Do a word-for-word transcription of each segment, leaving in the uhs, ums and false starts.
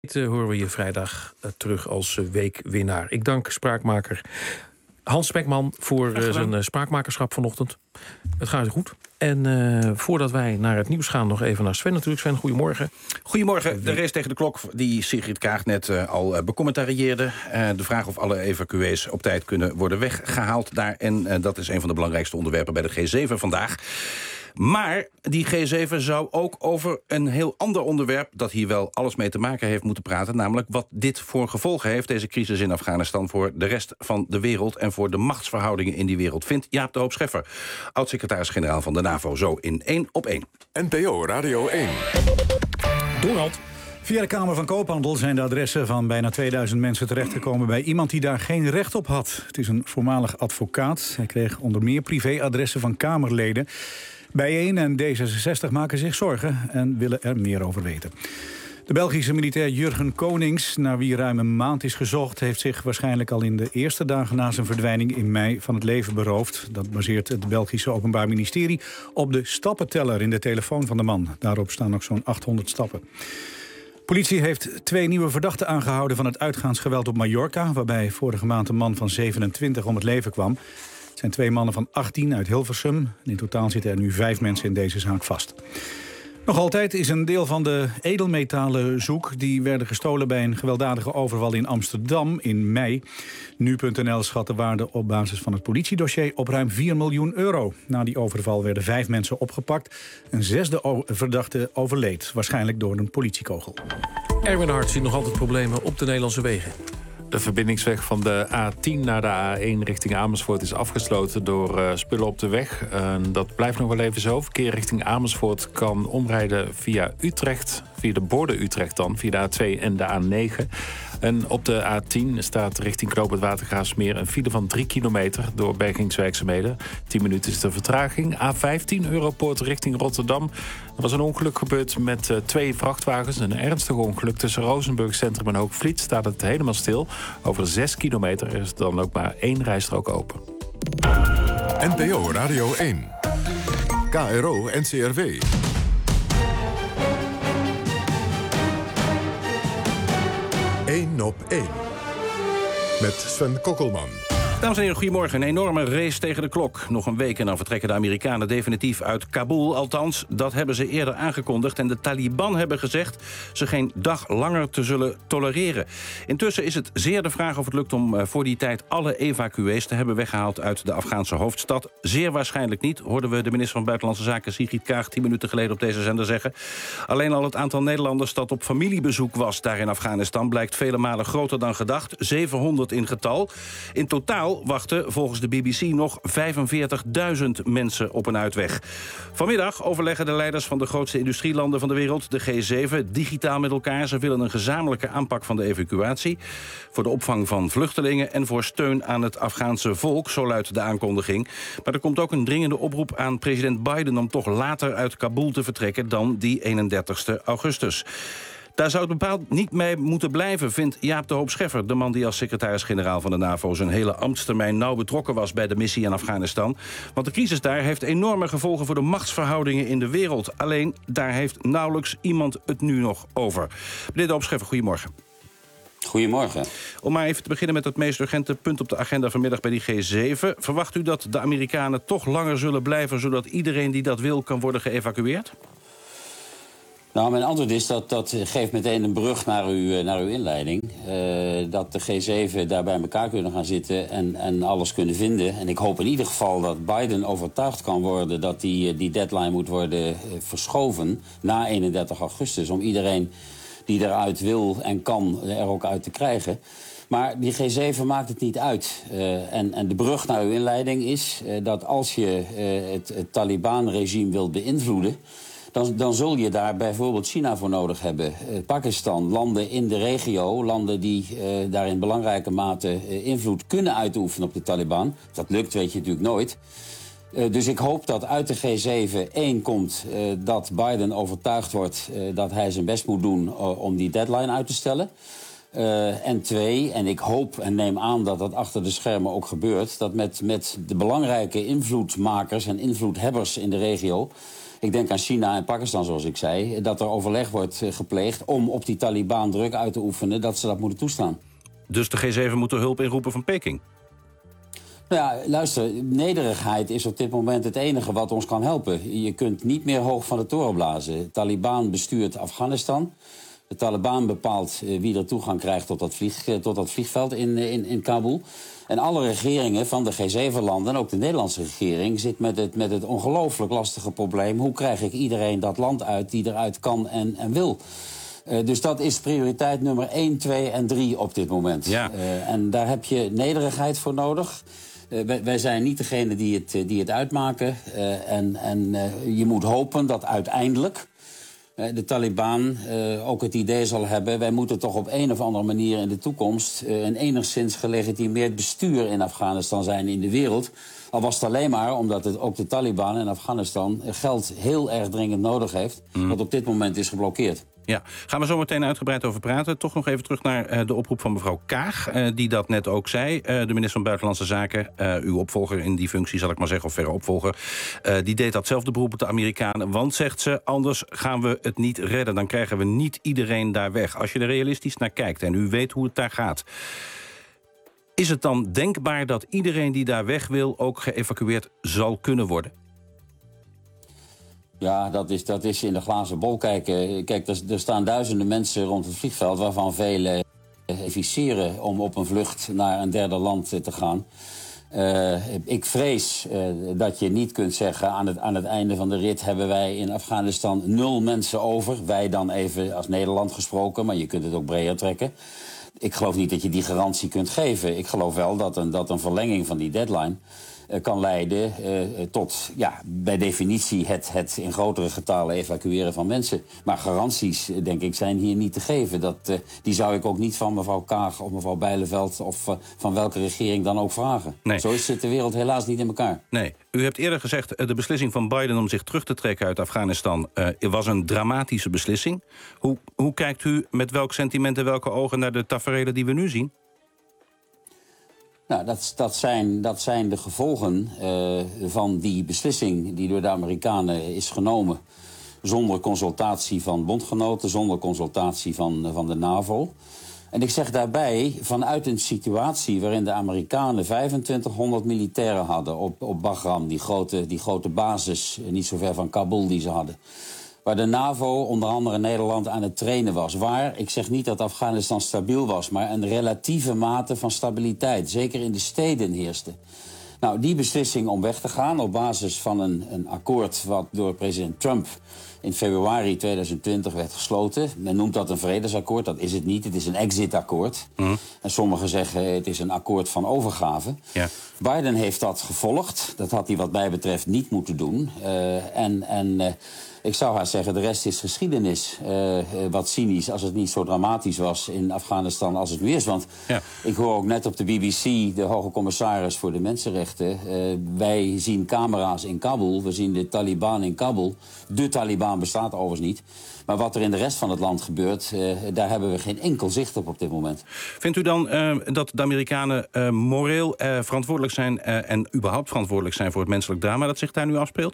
Uh, horen we je vrijdag uh, terug als uh, weekwinnaar. Ik dank spraakmaker Hans Spekman voor uh, zijn uh, spraakmakerschap vanochtend. Het gaat goed. En uh, voordat wij naar het nieuws gaan, nog even naar Sven natuurlijk. Sven, goedemorgen. Goedemorgen. De race tegen de klok die Sigrid Kaag net uh, al uh, becommentarieerde. Uh, de vraag of alle evacuees op tijd kunnen worden weggehaald daar. En uh, dat is een van de belangrijkste onderwerpen bij de G zeven vandaag. Maar die G zeven zou ook over een heel ander onderwerp, dat hier wel alles mee te maken heeft, moeten praten. Namelijk wat dit voor gevolgen heeft, deze crisis in Afghanistan, voor de rest van de wereld en voor de machtsverhoudingen in die wereld. Vindt Jaap de Hoop Scheffer, oud-secretaris-generaal van de NAVO, zo in één op één. N P O Radio één. Donald. Via de Kamer van Koophandel zijn de adressen van bijna tweeduizend mensen terechtgekomen bij iemand die daar geen recht op had. Het is een voormalig advocaat. Hij kreeg onder meer privéadressen van Kamerleden. Bijeen en D zesenzestig maken zich zorgen en willen er meer over weten. De Belgische militair Jurgen Konings, naar wie ruim een maand is gezocht, heeft zich waarschijnlijk al in de eerste dagen na zijn verdwijning in mei van het leven beroofd. Dat baseert het Belgische Openbaar Ministerie op de stappenteller in de telefoon van de man. Daarop staan nog zo'n achthonderd stappen. Politie heeft twee nieuwe verdachten aangehouden van het uitgaansgeweld op Mallorca, waarbij vorige maand een man van zevenentwintig om het leven kwam. Het zijn twee mannen van achttien uit Hilversum. In totaal zitten er nu vijf mensen in deze zaak vast. Nog altijd is een deel van de edelmetalen zoek. Die werden gestolen bij een gewelddadige overval in Amsterdam in mei. Nu punt n l schat de waarde op basis van het politiedossier op ruim vier miljoen euro. Na die overval werden vijf mensen opgepakt. Een zesde verdachte overleed, waarschijnlijk door een politiekogel. Erwin Hart ziet nog altijd problemen op de Nederlandse wegen. De verbindingsweg van de A tien naar de A één richting Amersfoort is afgesloten door uh, spullen op de weg. Uh, dat blijft nog wel even zo. Verkeer richting Amersfoort kan omrijden via Utrecht, via de borden Utrecht dan, via de A twee en de A negen. En op de A tien staat richting Knoop het Watergraafsmeer een file van drie kilometer door bergingswerkzaamheden. tien minuten is de vertraging. A vijftien Europoort richting Rotterdam. Er was een ongeluk gebeurd met uh, twee vrachtwagens. Een ernstig ongeluk tussen Rozenburg Centrum en Hoogvliet staat het helemaal stil. Over zes kilometer is dan ook maar één rijstrook open. N P O Radio één. K R O N C R W. Eén op één. Met Sven Kokkelman. Dames en heren, goedemorgen. Een enorme race tegen de klok. Nog een week en dan vertrekken de Amerikanen definitief uit Kabul. Althans, dat hebben ze eerder aangekondigd. En de Taliban hebben gezegd ze geen dag langer te zullen tolereren. Intussen is het zeer de vraag of het lukt om uh, voor die tijd alle evacuees te hebben weggehaald uit de Afghaanse hoofdstad. Zeer waarschijnlijk niet, hoorden we de minister van Buitenlandse Zaken Sigrid Kaag tien minuten geleden op deze zender zeggen. Alleen al het aantal Nederlanders dat op familiebezoek was daar in Afghanistan blijkt vele malen groter dan gedacht. zevenhonderd in getal. In totaal wachten volgens de B B C nog vijfenveertigduizend mensen op een uitweg. Vanmiddag overleggen de leiders van de grootste industrielanden van de wereld, de G zeven, digitaal met elkaar. Ze willen een gezamenlijke aanpak van de evacuatie, voor de opvang van vluchtelingen en voor steun aan het Afghaanse volk, zo luidt de aankondiging. Maar er komt ook een dringende oproep aan president Biden om toch later uit Kabul te vertrekken dan die eenendertigste augustus. Daar zou het bepaald niet mee moeten blijven, vindt Jaap de Hoop Scheffer, de man die als secretaris-generaal van de NAVO zijn hele ambtstermijn nauw betrokken was bij de missie in Afghanistan. Want de crisis daar heeft enorme gevolgen voor de machtsverhoudingen in de wereld. Alleen, daar heeft nauwelijks iemand het nu nog over. Meneer de Hoop Scheffer, goedemorgen. Goedemorgen. Om maar even te beginnen met het meest urgente punt op de agenda vanmiddag bij die G zeven. Verwacht u dat de Amerikanen toch langer zullen blijven, zodat iedereen die dat wil kan worden geëvacueerd? Nou, mijn antwoord is dat dat geeft meteen een brug naar uw, naar uw inleiding. Uh, dat de G zeven daar bij elkaar kunnen gaan zitten en, en alles kunnen vinden. En ik hoop in ieder geval dat Biden overtuigd kan worden dat die, die deadline moet worden verschoven na eenendertig augustus. Om iedereen die eruit wil en kan er ook uit te krijgen. Maar die G zeven maakt het niet uit. Uh, en, en de brug naar uw inleiding is uh, dat als je uh, het, het Taliban-regime wilt beïnvloeden, Dan, dan zul je daar bijvoorbeeld China voor nodig hebben. Uh, Pakistan, landen in de regio, landen die uh, daar in belangrijke mate uh, invloed kunnen uitoefenen op de Taliban. Dat lukt, weet je natuurlijk nooit. Uh, dus ik hoop dat uit de G zeven één komt uh, dat Biden overtuigd wordt uh, dat hij zijn best moet doen uh, om die deadline uit te stellen. Uh, en twee, en ik hoop en neem aan dat dat achter de schermen ook gebeurt, dat met, met de belangrijke invloedmakers en invloedhebbers in de regio Ik denk aan China en Pakistan, zoals ik zei, dat er overleg wordt gepleegd om op die Taliban druk uit te oefenen dat ze dat moeten toestaan. Dus de G zeven moet er hulp inroepen van Peking? Nou ja, luister, nederigheid is op dit moment het enige wat ons kan helpen. Je kunt niet meer hoog van de toren blazen. De Taliban bestuurt Afghanistan. De Taliban bepaalt uh, wie er toegang krijgt tot dat, vlieg, uh, tot dat vliegveld in, in, in Kabul. En alle regeringen van de G zeven landen, en ook de Nederlandse regering, zit met het, met het ongelooflijk lastige probleem: hoe krijg ik iedereen dat land uit die eruit kan en, en wil? Uh, dus dat is prioriteit nummer één, twee en drie op dit moment. Ja. Uh, en daar heb je nederigheid voor nodig. Uh, wij, wij zijn niet degene die het, die het uitmaken. Uh, en en uh, je moet hopen dat uiteindelijk de Taliban uh, ook het idee zal hebben: wij moeten toch op een of andere manier in de toekomst uh, een enigszins gelegitimeerd bestuur in Afghanistan zijn in de wereld. Al was het alleen maar omdat het ook de Taliban in Afghanistan geld heel erg dringend nodig heeft, mm. wat op dit moment is geblokkeerd. Ja, gaan we zo meteen uitgebreid over praten. Toch nog even terug naar uh, de oproep van mevrouw Kaag, uh, die dat net ook zei. Uh, de minister van Buitenlandse Zaken, uh, uw opvolger in die functie, zal ik maar zeggen, of verre opvolger, uh, die deed datzelfde beroep op de Amerikanen. Want, zegt ze, anders gaan we het niet redden. Dan krijgen we niet iedereen daar weg. Als je er realistisch naar kijkt en u weet hoe het daar gaat, is het dan denkbaar dat iedereen die daar weg wil ook geëvacueerd zal kunnen worden? Ja, dat is, dat is in de glazen bol kijken. Kijk, er, er staan duizenden mensen rond het vliegveld, waarvan velen adviseren om op een vlucht naar een derde land te gaan. Uh, ik vrees uh, dat je niet kunt zeggen: aan het, aan het einde van de rit hebben wij in Afghanistan nul mensen over. Wij dan even als Nederland gesproken, maar je kunt het ook breder trekken. Ik geloof niet dat je die garantie kunt geven. Ik geloof wel dat een, dat een verlenging van die deadline uh, kan leiden uh, tot, ja, bij definitie het, het in grotere getallen evacueren van mensen. Maar garanties, uh, denk ik, zijn hier niet te geven. Dat, uh, die zou ik ook niet van mevrouw Kaag of mevrouw Bijleveld of uh, van welke regering dan ook vragen. Nee. Zo zit de wereld helaas niet in elkaar. Nee. U hebt eerder gezegd, uh, de beslissing van Biden om zich terug te trekken uit Afghanistan uh, was een dramatische beslissing. Hoe, hoe kijkt u met welk sentiment en welke ogen naar de taferelen die we nu zien? Nou, dat, dat, zijn, dat zijn de gevolgen uh, van die beslissing die door de Amerikanen is genomen. Zonder consultatie van bondgenoten, zonder consultatie van, van de NAVO. En ik zeg daarbij, vanuit een situatie waarin de Amerikanen vijfentwintighonderd militairen hadden op, op Bagram, die grote, die grote basis, niet zo ver van Kabul die ze hadden. Waar de NAVO, onder andere Nederland, aan het trainen was. Waar, ik zeg niet dat Afghanistan stabiel was, maar een relatieve mate van stabiliteit. Zeker in de steden heerste. Nou, die beslissing om weg te gaan op basis van een, een akkoord wat door president Trump in februari tweeduizend twintig werd gesloten. Men noemt dat een vredesakkoord, dat is het niet. Het is een exitakkoord. Mm. En sommigen zeggen het is een akkoord van overgave. Ja. Biden heeft dat gevolgd. Dat had hij wat mij betreft niet moeten doen. Uh, en... en uh, Ik zou haar zeggen, de rest is geschiedenis. Uh, wat cynisch als het niet zo dramatisch was in Afghanistan als het nu is. Want ja. ik hoor ook net op de B B C de hoge commissaris voor de mensenrechten. Uh, wij zien camera's in Kabul, we zien de Taliban in Kabul. De Taliban bestaat overigens niet. Maar wat er in de rest van het land gebeurt, uh, daar hebben we geen enkel zicht op op dit moment. Vindt u dan uh, dat de Amerikanen uh, moreel uh, verantwoordelijk zijn uh, en überhaupt verantwoordelijk zijn voor het menselijk drama dat zich daar nu afspeelt?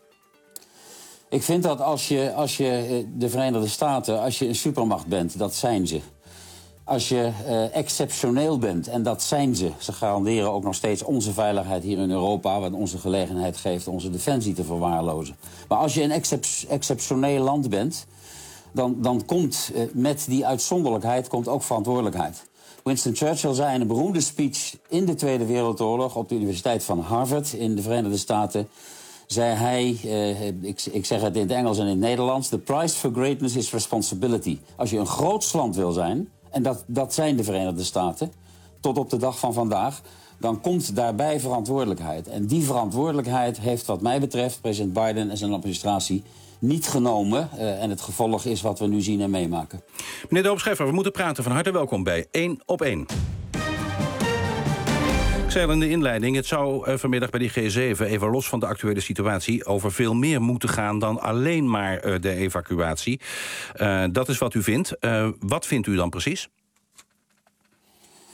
Ik vind dat als je, als je de Verenigde Staten, als je een supermacht bent, dat zijn ze. Als je uh, exceptioneel bent, en dat zijn ze. Ze garanderen ook nog steeds onze veiligheid hier in Europa, wat onze gelegenheid geeft onze defensie te verwaarlozen. Maar als je een excep exceptioneel land bent, dan, dan komt uh, met die uitzonderlijkheid komt ook verantwoordelijkheid. Winston Churchill zei in een beroemde speech in de Tweede Wereldoorlog op de Universiteit van Harvard in de Verenigde Staten, zei hij, uh, ik, ik zeg het in het Engels en in het Nederlands, the price for greatness is responsibility. Als je een groot land wil zijn, en dat, dat zijn de Verenigde Staten, tot op de dag van vandaag, dan komt daarbij verantwoordelijkheid. En die verantwoordelijkheid heeft wat mij betreft president Biden en zijn administratie niet genomen. Uh, en het gevolg is wat we nu zien en meemaken. Meneer de Hoop-Scheffer, we moeten praten. Van harte welkom bij één op één. Ik zei al in de inleiding, het zou uh, vanmiddag bij die G zeven, even los van de actuele situatie, over veel meer moeten gaan dan alleen maar uh, de evacuatie. Uh, dat is wat u vindt. Uh, wat vindt u dan precies?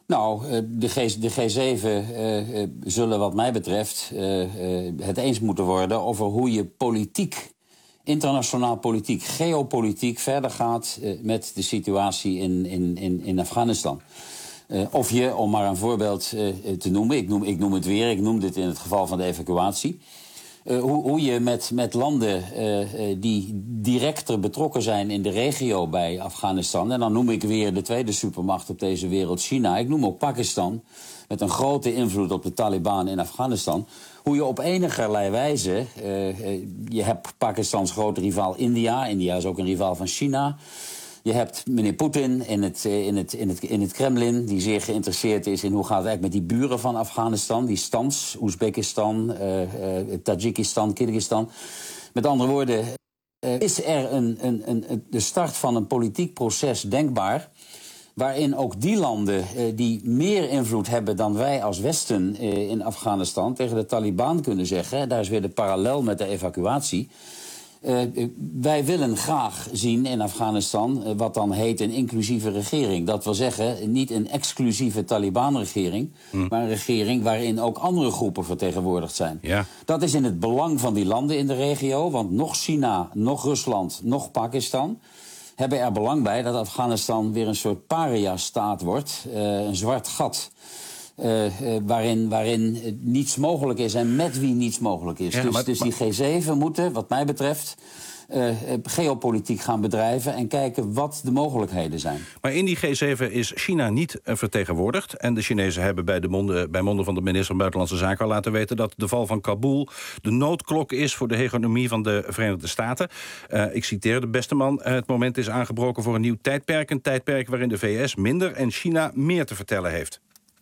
Nou, de, G, de G zeven uh, uh, zullen wat mij betreft uh, uh, het eens moeten worden over hoe je politiek, internationaal politiek, geopolitiek verder gaat uh, met de situatie in, in, in, in Afghanistan. Uh, of je, om maar een voorbeeld uh, te noemen, ik noem, ik noem het weer, ik noem dit in het geval van de evacuatie. Uh, hoe, hoe je met, met landen uh, uh, die directer betrokken zijn in de regio bij Afghanistan, en dan noem ik weer de tweede supermacht op deze wereld, China. Ik noem ook Pakistan, met een grote invloed op de Taliban in Afghanistan. Hoe je op enigerlei wijze, uh, uh, je hebt Pakistans grote rivaal India, India is ook een rivaal van China. Je hebt meneer Poetin in het, in, het, in, het, in het Kremlin, die zeer geïnteresseerd is in hoe gaat het eigenlijk met die buren van Afghanistan, die stans, Oezbekistan, uh, uh, Tajikistan, Kyrgyzstan. Met andere woorden, uh, is er een, een, een, de start van een politiek proces denkbaar, waarin ook die landen uh, die meer invloed hebben dan wij als Westen uh, in Afghanistan tegen de Taliban kunnen zeggen, daar is weer de parallel met de evacuatie. Uh, wij willen graag zien in Afghanistan uh, wat dan heet een inclusieve regering. Dat wil zeggen, niet een exclusieve Taliban-regering, hm. maar een regering waarin ook andere groepen vertegenwoordigd zijn. Ja. Dat is in het belang van die landen in de regio, want nog China, nog Rusland, nog Pakistan hebben er belang bij dat Afghanistan weer een soort paria-staat wordt, uh, een zwart gat. Uh, uh, waarin, waarin uh, niets mogelijk is en met wie niets mogelijk is. Ja, dus, maar, dus die G zeven moeten, wat mij betreft, uh, uh, geopolitiek gaan bedrijven en kijken wat de mogelijkheden zijn. Maar in die G zeven is China niet uh, vertegenwoordigd. En de Chinezen hebben bij, de monden, bij monden van de minister van Buitenlandse Zaken al laten weten dat de val van Kabul de noodklok is voor de hegemonie van de Verenigde Staten. Uh, ik citeer de beste man. Het moment is aangebroken voor een nieuw tijdperk. Een tijdperk waarin de V S minder en China meer te vertellen heeft.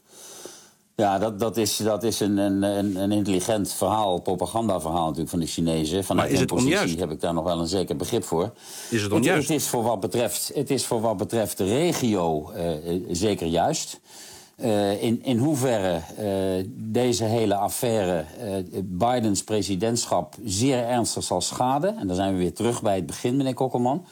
Ja, dat, dat is, dat is een, een, een intelligent verhaal, propagandaverhaal natuurlijk van de Chinezen. Vanuit maar is het positie onjuist? Heb ik daar nog wel een zeker begrip voor. Is het onjuist? Het, het, is, voor wat betreft, het is voor wat betreft de regio uh, zeker juist. Uh, in, in hoeverre uh, deze hele affaire uh, Bidens presidentschap zeer ernstig zal schaden, en dan zijn we weer terug bij het begin, meneer Kokkelman,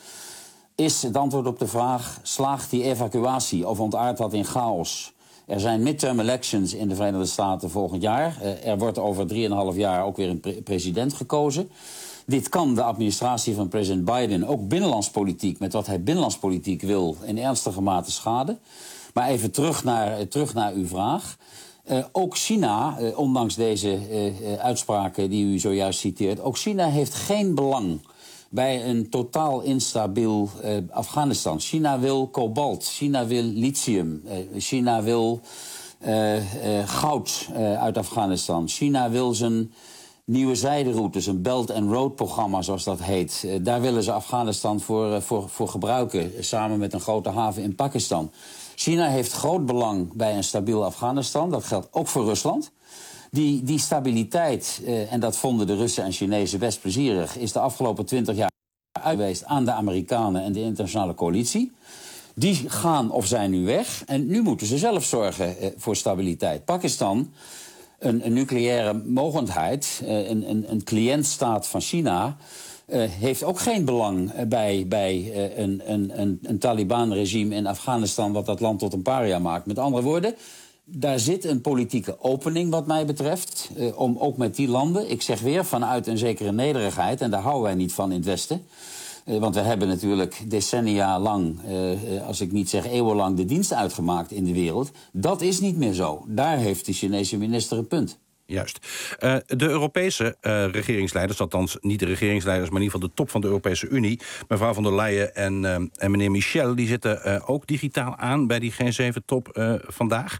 is het antwoord op de vraag, slaagt die evacuatie of ontaardt dat in chaos? Er zijn midterm elections in de Verenigde Staten volgend jaar. Uh, er wordt over drieënhalf jaar ook weer een pre- president gekozen. Dit kan de administratie van president Biden ook binnenlandspolitiek, met wat hij binnenlandspolitiek wil, in ernstige mate schaden. Maar even terug naar, uh, terug naar uw vraag. Uh, ook China, uh, ondanks deze uh, uh, uitspraken die u zojuist citeert, ook China heeft geen belang bij een totaal instabiel uh, Afghanistan. China wil kobalt, China wil lithium, uh, China wil uh, uh, goud uh, uit Afghanistan. China wil zijn nieuwe zijderoute, zijn Belt and Road programma, zoals dat heet. Uh, daar willen ze Afghanistan voor, uh, voor, voor gebruiken, uh, samen met een grote haven in Pakistan. China heeft groot belang bij een stabiel Afghanistan. Dat geldt ook voor Rusland. Die, die stabiliteit, uh, en dat vonden de Russen en Chinezen best plezierig, is de afgelopen twintig jaar uitgewezen aan de Amerikanen en de internationale coalitie. Die gaan of zijn nu weg en nu moeten ze zelf zorgen uh, voor stabiliteit. Pakistan, een, een nucleaire mogendheid, uh, een, een, een cliëntstaat van China, Uh, heeft ook geen belang uh, bij, bij uh, een, een, een, een Taliban-regime in Afghanistan wat dat land tot een paria maakt. Met andere woorden, daar zit een politieke opening wat mij betreft, uh, om ook met die landen, ik zeg weer, vanuit een zekere nederigheid, en daar houden wij niet van in het Westen, uh, want we hebben natuurlijk decennia lang, uh, uh, als ik niet zeg eeuwenlang, de dienst uitgemaakt in de wereld. Dat is niet meer zo. Daar heeft de Chinese minister een punt. Juist. Uh, de Europese uh, regeringsleiders, althans niet de regeringsleiders, maar in ieder geval de top van de Europese Unie, mevrouw von der Leyen en, uh, en meneer Michel, die zitten uh, ook digitaal aan bij die G zeven top uh, vandaag.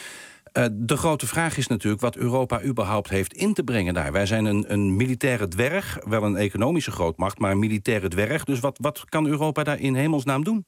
Uh, de grote vraag is natuurlijk wat Europa überhaupt heeft in te brengen daar. Wij zijn een, een militaire dwerg, wel een economische grootmacht, maar een militaire dwerg. Dus wat, wat kan Europa daar in hemelsnaam doen?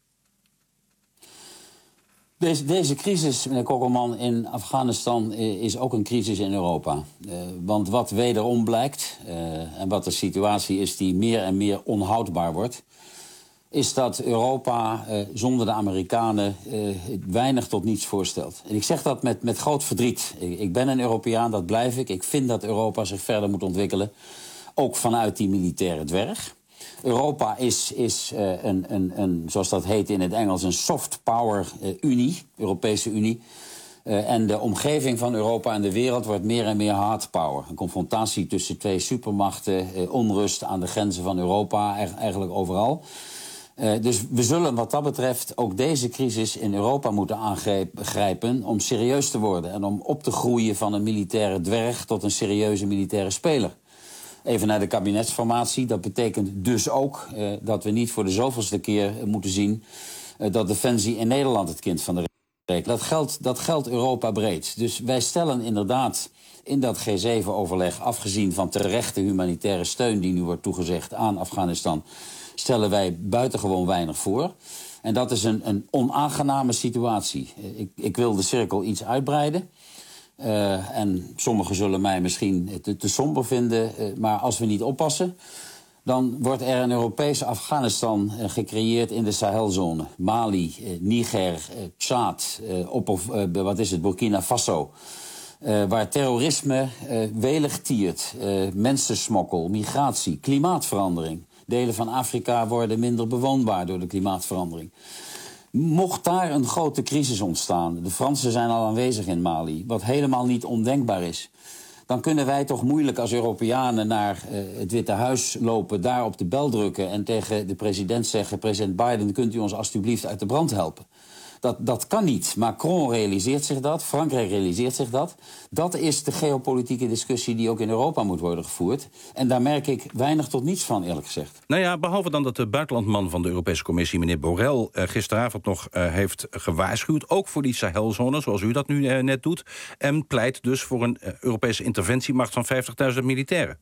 Deze, deze crisis, meneer Kokkelman, in Afghanistan is ook een crisis in Europa. Uh, want wat wederom blijkt, uh, en wat de situatie is die meer en meer onhoudbaar wordt, is dat Europa uh, zonder de Amerikanen uh, weinig tot niets voorstelt. En ik zeg dat met, met groot verdriet. Ik, ik ben een Europeaan, dat blijf ik. Ik vind dat Europa zich verder moet ontwikkelen, ook vanuit die militaire dwerg. Europa is, is uh, een, een, een, zoals dat heet in het Engels, een soft power uh, unie, Europese Unie. Uh, en de omgeving van Europa en de wereld wordt meer en meer hard power. Een confrontatie tussen twee supermachten, uh, onrust aan de grenzen van Europa, eigenlijk overal. Uh, dus we zullen wat dat betreft ook deze crisis in Europa moeten aangrijpen om serieus te worden en om op te groeien van een militaire dwerg tot een serieuze militaire speler. Even naar de kabinetsformatie. Dat betekent dus ook uh, dat we niet voor de zoveelste keer uh, moeten zien uh, dat Defensie in Nederland het kind van de rekening. Dat geldt, dat geldt Europa breed. Dus wij stellen inderdaad in dat G zeven overleg, afgezien van terechte humanitaire steun die nu wordt toegezegd aan Afghanistan, stellen wij buitengewoon weinig voor. En dat is een, een onaangename situatie. Ik, ik wil de cirkel iets uitbreiden. Uh, en sommigen zullen mij misschien te, te somber vinden. Uh, maar als we niet oppassen, dan wordt er een Europese Afghanistan uh, gecreëerd in de Sahelzone. Mali, uh, Niger, uh, Tjaad, uh, op of, uh, wat is het, Burkina Faso. Uh, waar terrorisme uh, welig tiert. Uh, mensensmokkel, migratie, klimaatverandering. Delen van Afrika worden minder bewoonbaar door de klimaatverandering. Mocht daar een grote crisis ontstaan, de Fransen zijn al aanwezig in Mali, wat helemaal niet ondenkbaar is, dan kunnen wij toch moeilijk als Europeanen naar uh, het Witte Huis lopen, daar op de bel drukken en tegen de president zeggen: president Biden, kunt u ons alstublieft uit de brand helpen? Dat, dat kan niet. Macron realiseert zich dat, Frankrijk realiseert zich dat. Dat is de geopolitieke discussie die ook in Europa moet worden gevoerd. En daar merk ik weinig tot niets van, eerlijk gezegd. Nou ja, behalve dan dat de buitenlandman van de Europese Commissie, meneer Borrell, uh, gisteravond nog uh, heeft gewaarschuwd, ook voor die Sahelzone, zoals u dat nu uh, net doet, en pleit dus voor een uh, Europese interventiemacht van vijftigduizend militairen.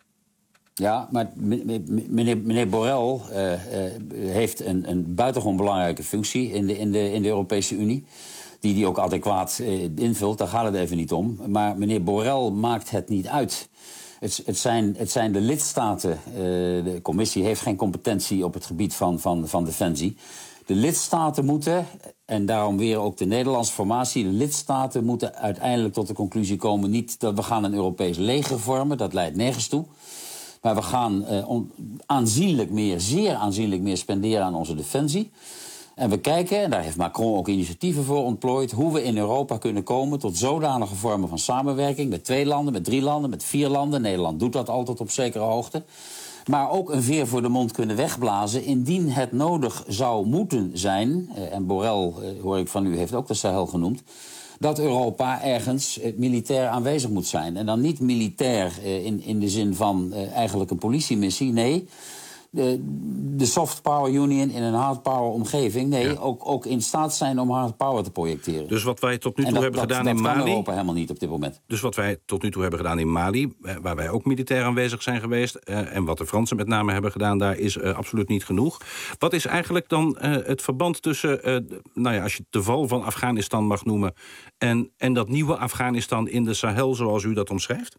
Ja, maar meneer, meneer Borrell uh, uh, heeft een, een buitengewoon belangrijke functie in de, in de, in de Europese Unie, die die ook adequaat uh, invult, daar gaat het even niet om. Maar meneer Borrell maakt het niet uit. Het, het, zijn, het zijn de lidstaten, uh, de commissie heeft geen competentie op het gebied van, van, van defensie. De lidstaten moeten, en daarom weer ook de Nederlandse formatie, de lidstaten moeten uiteindelijk tot de conclusie komen, niet dat we gaan een Europees leger vormen, dat leidt nergens toe. Maar we gaan uh, on, aanzienlijk meer, zeer aanzienlijk meer spenderen aan onze defensie. En we kijken, en daar heeft Macron ook initiatieven voor ontplooid, hoe we in Europa kunnen komen tot zodanige vormen van samenwerking met twee landen, met drie landen, met vier landen. Nederland doet dat altijd op zekere hoogte. Maar ook een veer voor de mond kunnen wegblazen indien het nodig zou moeten zijn. Uh, en Borrell, uh, hoor ik van u, heeft ook de Sahel genoemd, dat Europa ergens uh, militair aanwezig moet zijn. En dan niet militair uh, in, in de zin van uh, eigenlijk een politiemissie. Nee, de, de soft power union in een hard power omgeving. Nee, ja. ook, ook in staat zijn om hard power te projecteren. Dus wat wij tot nu toe dat, hebben dat, gedaan dat in Mali, Mali, Europa helemaal niet op dit moment. Dus wat wij tot nu toe hebben gedaan in Mali, waar wij ook militair aanwezig zijn geweest, uh, en wat de Fransen met name hebben gedaan, daar is uh, absoluut niet genoeg. Wat is eigenlijk dan uh, het verband tussen, uh, nou ja, als je de val van Afghanistan mag noemen, en, en dat nieuwe Afghanistan in de Sahel, zoals u dat omschrijft?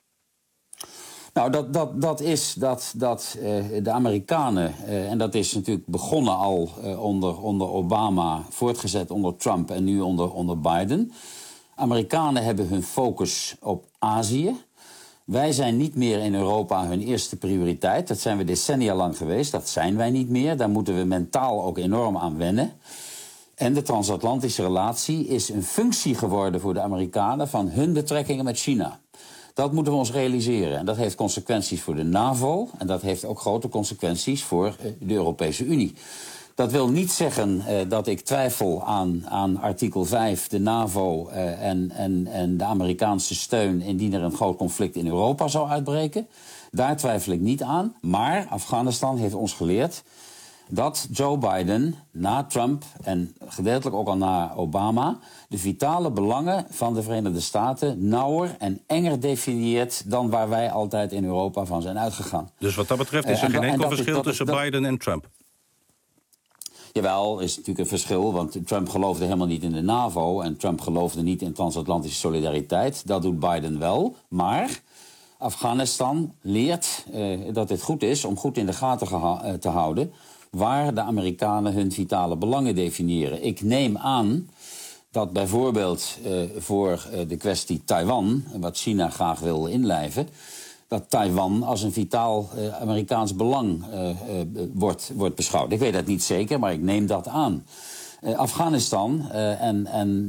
Nou, dat, dat, dat is dat, dat uh, de Amerikanen, uh, en dat is natuurlijk begonnen al uh, onder, onder Obama, voortgezet onder Trump en nu onder, onder Biden. Amerikanen hebben hun focus op Azië. Wij zijn niet meer in Europa hun eerste prioriteit. Dat zijn we decennia lang geweest. Dat zijn wij niet meer. Daar moeten we mentaal ook enorm aan wennen. En de transatlantische relatie is een functie geworden voor de Amerikanen van hun betrekkingen met China. Dat moeten we ons realiseren. En dat heeft consequenties voor de NAVO. En dat heeft ook grote consequenties voor de Europese Unie. Dat wil niet zeggen uh, dat ik twijfel aan, aan artikel vijf, de NAVO uh, en, en, en de Amerikaanse steun indien er een groot conflict in Europa zou uitbreken. Daar twijfel ik niet aan. Maar Afghanistan heeft ons geleerd dat Joe Biden na Trump en gedeeltelijk ook al na Obama de vitale belangen van de Verenigde Staten nauwer en enger definieert dan waar wij altijd in Europa van zijn uitgegaan. Dus wat dat betreft is er uh, geen enkel verschil is, tussen dat, Biden en Trump? Jawel, is natuurlijk een verschil, want Trump geloofde helemaal niet in de NAVO en Trump geloofde niet in transatlantische solidariteit. Dat doet Biden wel, maar Afghanistan leert uh, dat het goed is om goed in de gaten geha- uh, te houden waar de Amerikanen hun vitale belangen definiëren. Ik neem aan dat bijvoorbeeld uh, voor uh, de kwestie Taiwan, wat China graag wil inlijven, dat Taiwan als een vitaal uh, Amerikaans belang uh, uh, wordt, wordt beschouwd. Ik weet dat niet zeker, maar ik neem dat aan. Uh, Afghanistan uh, en, en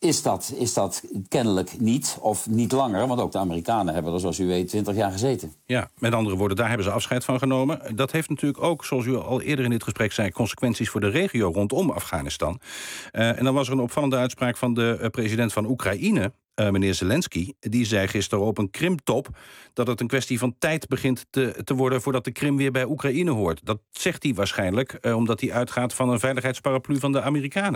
is dat, is dat kennelijk niet, of niet langer. Want ook de Amerikanen hebben er, zoals u weet, twintig jaar gezeten. Ja, met andere woorden, daar hebben ze afscheid van genomen. Dat heeft natuurlijk ook, zoals u al eerder in dit gesprek zei, consequenties voor de regio rondom Afghanistan. Uh, en dan was er een opvallende uitspraak van de uh, president van Oekraïne, Uh, meneer Zelensky, die zei gisteren op een Krimtop dat het een kwestie van tijd begint te, te worden voordat de Krim weer bij Oekraïne hoort. Dat zegt hij waarschijnlijk uh, omdat hij uitgaat van een veiligheidsparaplu van de Amerikanen.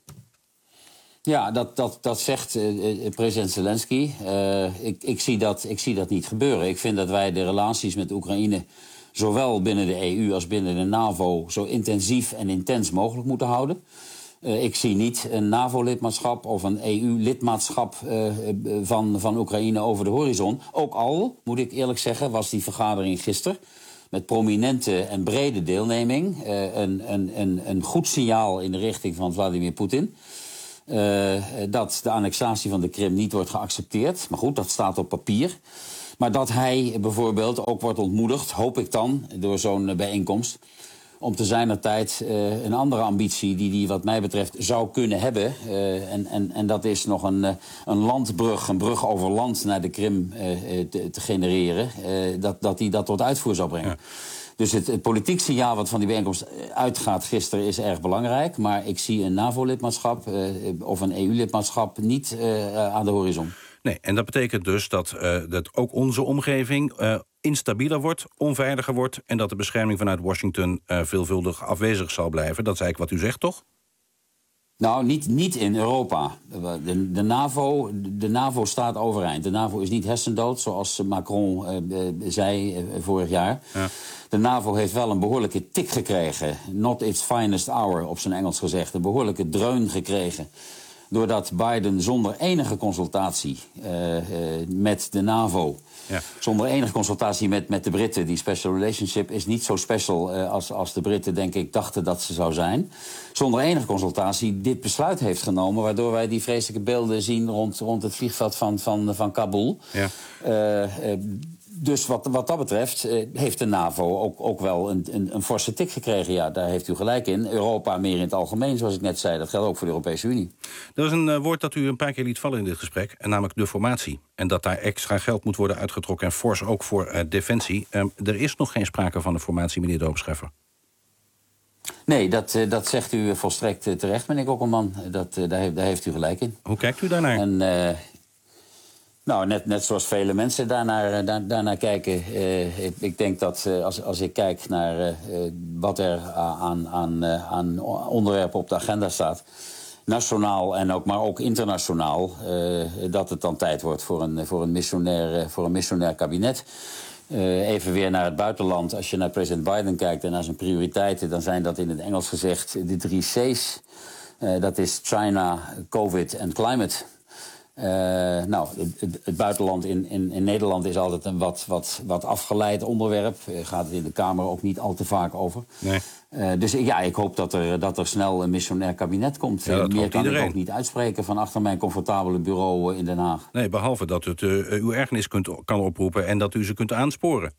Ja, dat, dat, dat zegt uh, president Zelensky. Uh, ik, ik, zie dat, ik zie dat niet gebeuren. Ik vind dat wij de relaties met Oekraïne, zowel binnen de E U als binnen de NAVO, zo intensief en intens mogelijk moeten houden. Uh, ik zie niet een NAVO-lidmaatschap of een E U-lidmaatschap uh, van, van Oekraïne over de horizon. Ook al, moet ik eerlijk zeggen, was die vergadering gisteren met prominente en brede deelneming uh, een, een, een, een goed signaal in de richting van Vladimir Poetin. Uh, dat de annexatie van de Krim niet wordt geaccepteerd. Maar goed, dat staat op papier. Maar dat hij bijvoorbeeld ook wordt ontmoedigd, hoop ik dan, door zo'n bijeenkomst, om te zijner tijd uh, een andere ambitie die hij wat mij betreft zou kunnen hebben. Uh, en, en, en dat is nog een, uh, een landbrug, een brug over land naar de Krim uh, te, te genereren. Uh, dat, dat hij dat tot uitvoer zou brengen. Ja. Dus het, het politiek signaal wat van die bijeenkomst uitgaat gisteren is erg belangrijk. Maar ik zie een NAVO-lidmaatschap uh, of een E U-lidmaatschap niet uh, aan de horizon. Nee, en dat betekent dus dat, uh, dat ook onze omgeving uh, instabieler wordt, onveiliger wordt, en dat de bescherming vanuit Washington uh, veelvuldig afwezig zal blijven. Dat is eigenlijk wat u zegt, toch? Nou, niet, niet in Europa. De, de, NAVO, de NAVO staat overeind. De NAVO is niet hersendood, zoals Macron uh, zei uh, vorig jaar. Ja. De NAVO heeft wel een behoorlijke tik gekregen. Not its finest hour, op zijn Engels gezegd. Een behoorlijke dreun gekregen. Doordat Biden zonder enige consultatie uh, uh, met de NAVO, ja. zonder enige consultatie met, met de Britten, die special relationship is niet zo special uh, als, als de Britten, denk ik, dachten dat ze zou zijn. Zonder enige consultatie dit besluit heeft genomen, waardoor wij die vreselijke beelden zien rond, rond het vliegveld van, van, van Kabul. Ja. Uh, uh, Dus wat, wat dat betreft uh, heeft de NAVO ook, ook wel een, een, een forse tik gekregen. Ja, daar heeft u gelijk in. Europa meer in het algemeen, zoals ik net zei. Dat geldt ook voor de Europese Unie. Er is een uh, woord dat u een paar keer liet vallen in dit gesprek, en namelijk de formatie. En dat daar extra geld moet worden uitgetrokken en fors ook voor uh, defensie. Um, er is nog geen sprake van de formatie, meneer Doopscheffer. Nee, dat, uh, dat zegt u volstrekt uh, terecht, meneer Kokkelman. Dat, uh, daar, heeft, daar heeft u gelijk in. Hoe kijkt u daarnaar? En, uh, Nou, net, net zoals vele mensen daarnaar, daar, daarnaar kijken. Uh, ik, ik denk dat uh, als, als ik kijk naar uh, wat er aan, aan, uh, aan onderwerpen op de agenda staat, nationaal en ook, maar ook internationaal, uh, dat het dan tijd wordt voor een, voor een, missionair, voor een missionair kabinet. Uh, even weer naar het buitenland. Als je naar president Biden kijkt en naar zijn prioriteiten, dan zijn dat in het Engels gezegd de drie C's. Uh, dat is China, COVID en climate. Uh, nou, het, het buitenland in, in, in Nederland is altijd een wat, wat, wat afgeleid onderwerp. Uh, gaat het in de Kamer ook niet al te vaak over. Nee. Uh, dus ja, ik hoop dat er, dat er snel een missionair kabinet komt. Ja, Meer kan iedereen. ik ook niet uitspreken van achter mijn comfortabele bureau in Den Haag. Nee, behalve dat het uh, uw ergernis kunt, kan oproepen en dat u ze kunt aansporen.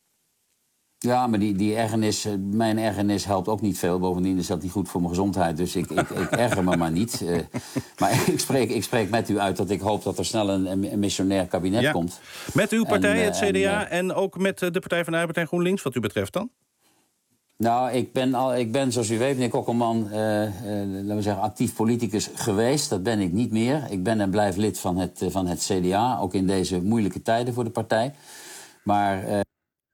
Ja, maar die, die ergernis, mijn ergernis helpt ook niet veel. Bovendien is dat niet goed voor mijn gezondheid. Dus ik, ik, ik erger me maar niet. Uh, maar ik spreek, ik spreek met u uit dat ik hoop dat er snel een, een missionair kabinet ja. komt. Met uw partij, en, het C D A, en, en ook met de Partij van de Arbeid en GroenLinks, wat u betreft dan? Nou, ik ben, al, ik ben zoals u weet, meneer Kokkelman, uh, uh, laten we zeggen, actief politicus geweest. Dat ben ik niet meer. Ik ben en blijf lid van het, uh, van het C D A, ook in deze moeilijke tijden voor de partij. Maar Uh,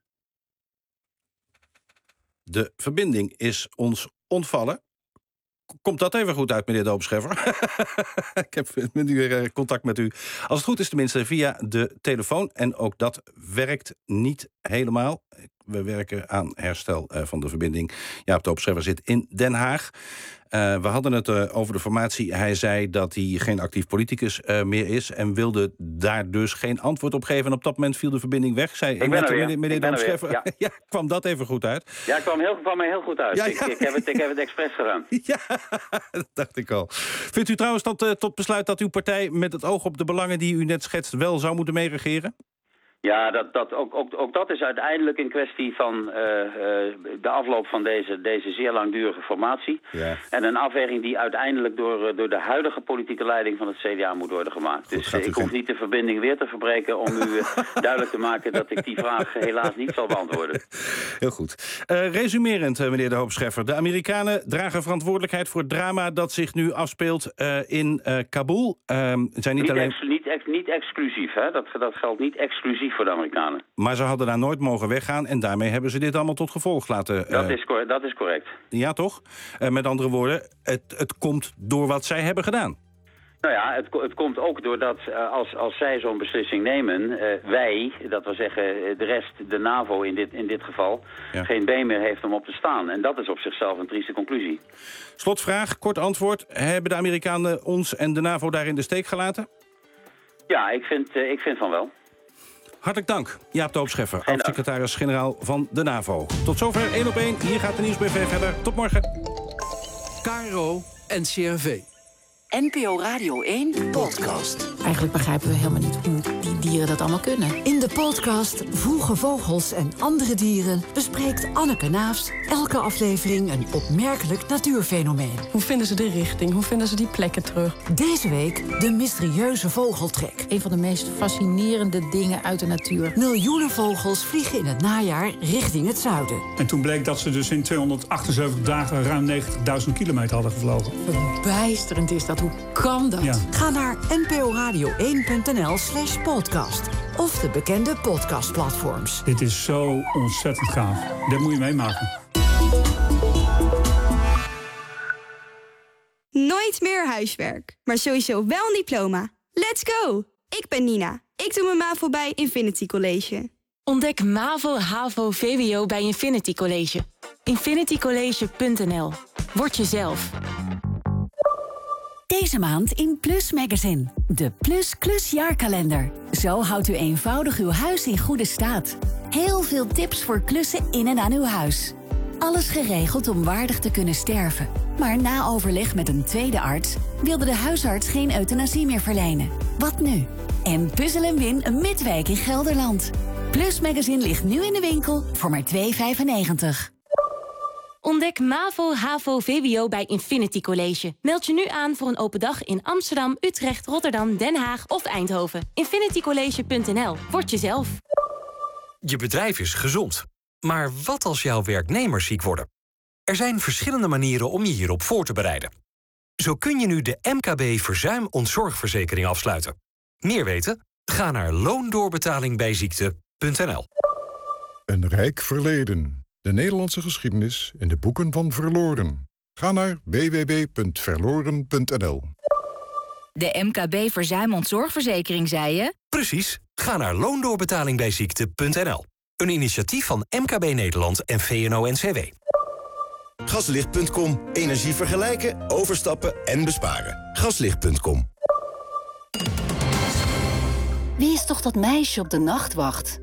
De verbinding is ons ontvallen. Komt dat even goed uit, meneer Doopscheffer? Ik heb met u weer contact met u. Als het goed is tenminste via de telefoon. En ook dat werkt niet helemaal. We werken aan herstel van de verbinding. Jaap Doopscheffer zit in Den Haag. Uh, we hadden het uh, over de formatie. Hij zei dat hij geen actief politicus uh, meer is en wilde daar dus geen antwoord op geven. En op dat moment viel de verbinding weg. Zei, ik ben er weer. Meneer Doopscheffer, ja. ja, kwam dat even goed uit? Ja, het kwam, heel, kwam mij heel goed uit. Ja, ja. Ik, ik, heb het, ik heb het expres gedaan. Ja, dat dacht ik al. Vindt u trouwens dat, uh, tot besluit dat uw partij met het oog op de belangen die u net schetst wel zou moeten meeregeren? Ja, dat, dat, ook, ook, ook dat is uiteindelijk een kwestie van uh, uh, de afloop van deze, deze zeer langdurige formatie. Ja. En een afweging die uiteindelijk door, door de huidige politieke leiding van het C D A moet worden gemaakt. Goed, dus uh, ik hoef niet de verbinding weer te verbreken om u uh, duidelijk te maken dat ik die vraag helaas niet zal beantwoorden. Heel goed. Uh, resumerend, uh, meneer De Hoop Scheffer. De Amerikanen dragen verantwoordelijkheid voor het drama dat zich nu afspeelt uh, in uh, Kabul. Uh, zijn niet, niet, alleen... ex, niet, ex, niet exclusief, hè? Dat, dat geldt niet exclusief voor de Amerikanen. Maar ze hadden daar nooit mogen weggaan en daarmee hebben ze dit allemaal tot gevolg laten... Uh... Dat, is cor- dat is correct. Ja, toch? Uh, met andere woorden, het, het komt door wat zij hebben gedaan. Nou ja, het, het komt ook doordat uh, als, als zij zo'n beslissing nemen, uh, wij, dat wil zeggen de rest, de NAVO in dit, in dit geval, ja. geen been meer heeft om op te staan. En dat is op zichzelf een trieste conclusie. Slotvraag, kort antwoord. Hebben de Amerikanen ons en de NAVO daar in de steek gelaten? Ja, ik vind, uh, ik vind van wel. Hartelijk dank, Jaap De Hoop Scheffer, oud-secretaris-generaal van de NAVO. Tot zover, één op één. Hier gaat de Nieuwsbv verder. Tot morgen. K R O N C R V. N P O Radio één podcast. Eigenlijk begrijpen we helemaal niet hoe die dieren dat allemaal kunnen. In de podcast Vroege Vogels en Andere Dieren bespreekt Anneke Naafs elke aflevering een opmerkelijk natuurfenomeen. Hoe vinden ze de richting? Hoe vinden ze die plekken terug? Deze week de mysterieuze vogeltrek. Een van de meest fascinerende dingen uit de natuur. Miljoenen vogels vliegen in het najaar richting het zuiden. En toen bleek dat ze dus in tweehonderdachtenzeventig dagen ruim negentigduizend kilometer hadden gevlogen. Verbijsterend is dat. Hoe kan dat? Ja. Ga naar n p o radio één punt n l slash podcast. Of de bekende podcastplatforms. Dit is zo ontzettend gaaf. Dat moet je meemaken. Nooit meer huiswerk, maar sowieso wel een diploma. Let's go! Ik ben Nina. Ik doe mijn MAVO bij Infinity College. Ontdek MAVO, HAVO, V W O bij Infinity College. infinity college punt n l. Word jezelf. Deze maand in Plus Magazine. De Plus Klus jaarkalender. Zo houdt u eenvoudig uw huis in goede staat. Heel veel tips voor klussen in en aan uw huis. Alles geregeld om waardig te kunnen sterven. Maar na overleg met een tweede arts wilde de huisarts geen euthanasie meer verlenen. Wat nu? En puzzel en win een midweek in Gelderland. Plus Magazine ligt nu in de winkel voor maar twee euro vijfennegentig. Ontdek MAVO, HAVO, V W O bij Infinity College. Meld je nu aan voor een open dag in Amsterdam, Utrecht, Rotterdam, Den Haag of Eindhoven. infinity college punt n l. Word jezelf. Je bedrijf is gezond. Maar wat als jouw werknemers ziek worden? Er zijn verschillende manieren om je hierop voor te bereiden. Zo kun je nu de M K B verzuim-ontzorgverzekering afsluiten. Meer weten? Ga naar loondoorbetalingbijziekte punt n l. Een rijk verleden. De Nederlandse geschiedenis in de boeken van Verloren. Ga naar w w w punt verloren punt n l. De M K B verzuim-ontzorgverzekering, zei je? Precies. Ga naar loondoorbetalingbijziekte punt n l. Een initiatief van M K B Nederland en V N O N C W. Gaslicht punt com. Energie vergelijken, overstappen en besparen. Gaslicht punt com. Wie is toch dat meisje op de nachtwacht?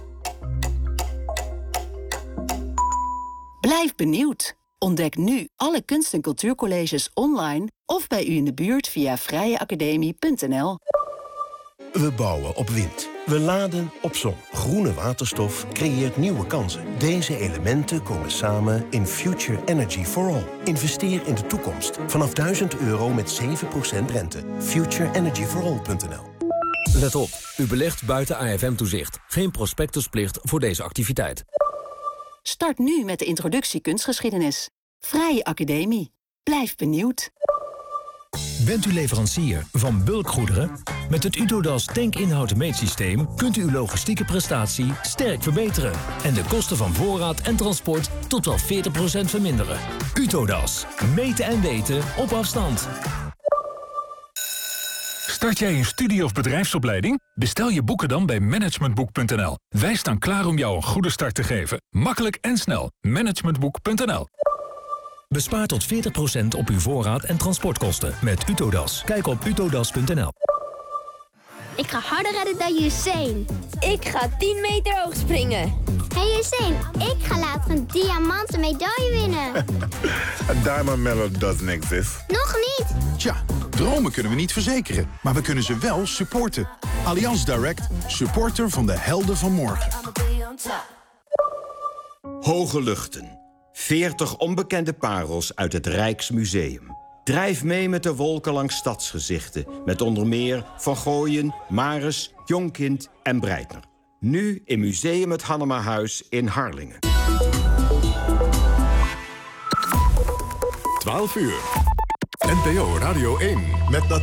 Blijf benieuwd. Ontdek nu alle kunst- en cultuurcolleges online of bij u in de buurt via vrije academie punt n l. We bouwen op wind. We laden op zon. Groene waterstof creëert nieuwe kansen. Deze elementen komen samen in Future Energy for All. Investeer in de toekomst. Vanaf duizend euro met zeven procent rente. future energy for all punt n l. Let op, u belegt buiten A F M-toezicht. Geen prospectusplicht voor deze activiteit. Start nu met de introductie kunstgeschiedenis. Vrije academie. Blijf benieuwd. Bent u leverancier van bulkgoederen? Met het Utodas tankinhoud-meetsysteem kunt u uw logistieke prestatie sterk verbeteren en de kosten van voorraad en transport tot wel veertig procent verminderen. Utodas. Meten en weten op afstand. Start jij een studie- of bedrijfsopleiding? Bestel je boeken dan bij managementboek punt n l. Wij staan klaar om jou een goede start te geven. Makkelijk en snel. managementboek punt n l. Bespaar tot veertig procent op uw voorraad en transportkosten met Utodas. Kijk op utodas punt n l. Ik ga harder rennen dan Usain. Ik ga tien meter hoog springen. Hey Usain, ik ga later een diamanten medaille winnen. A diamond medal doesn't exist. Nog niet? Tja, dromen kunnen we niet verzekeren, maar we kunnen ze wel supporten. Allianz Direct, supporter van de helden van morgen. Hoge luchten. veertig onbekende parels uit het Rijksmuseum. Drijf mee met de wolken langs stadsgezichten. Met onder meer Van Gooien, Maris, Jonkind en Breitner. Nu in Museum het Hannemahuis in Harlingen. twaalf uur. N P O Radio één. Met